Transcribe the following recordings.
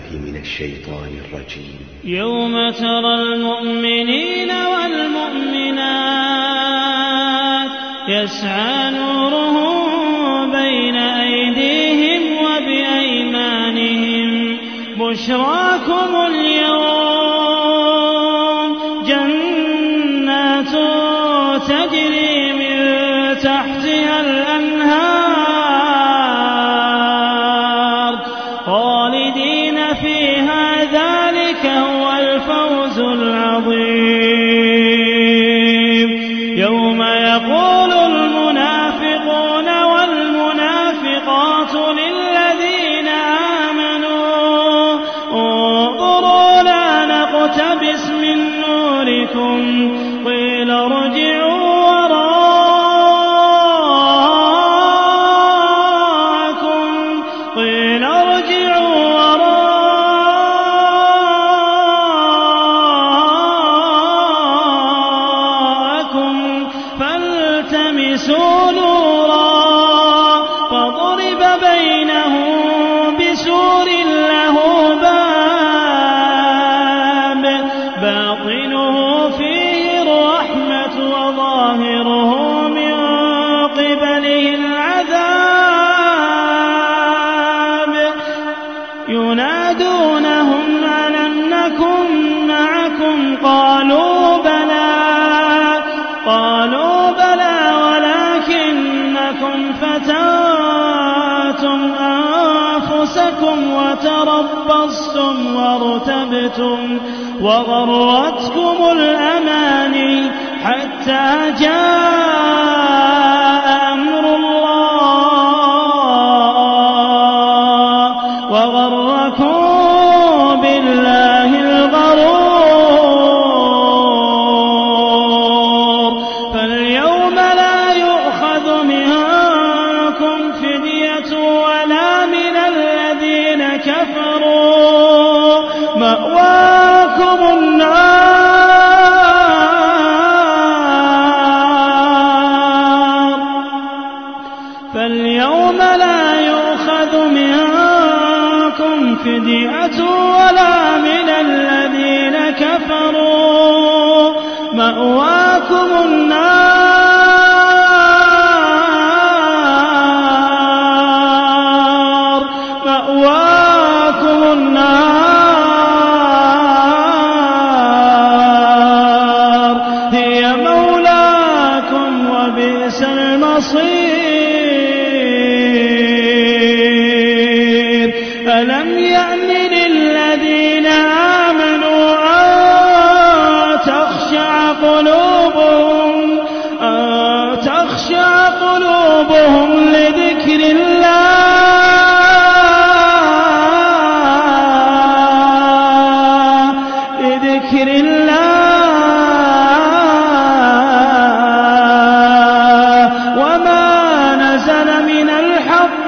من الشيطان الرجيم. يوم ترى المؤمنين والمؤمنات يسعى نورهم بين أيديهم وبأيمانهم بشراكم اليوم جنات تجري من تحتها الأنهار خالدين فيها ذلك هو الفوز العظيم. يوم يقول المنافقون والمنافقات للذين آمنوا انظروا لا نقتبس من نوركم قيل ارجعوا فالتمسوا نورا فضرب بينهم بسور له باب باطنه فيه الرحمة وظاهره من قبله العذاب ينادونهم ألم نكن معكم قالوا بلى ولكنكم فتنتم أنفسكم وتربصتم وارتبتم وغرتكم الأماني حتى جاء أمر الله وغركم بالله الغرور. فاليوم لا يؤخذ منكم فدية ولا من الذين كفروا مأواكم النار. فاليوم لا يؤخذ منكم فدية ولا من الذين كفروا مأواكم النار هي مولاكم وبئس المصير. ألم يأن للذين آمنوا أن تخشع قلوبهم لذكر الله وما نزل من الحق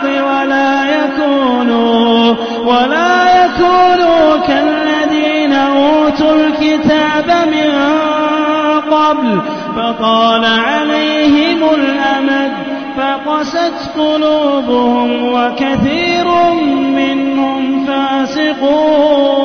ولا يكونوا كالذين أوتوا الكتاب من قبل فطال عليهم الأمد فقست قلوبهم وكثير منهم فاسقون.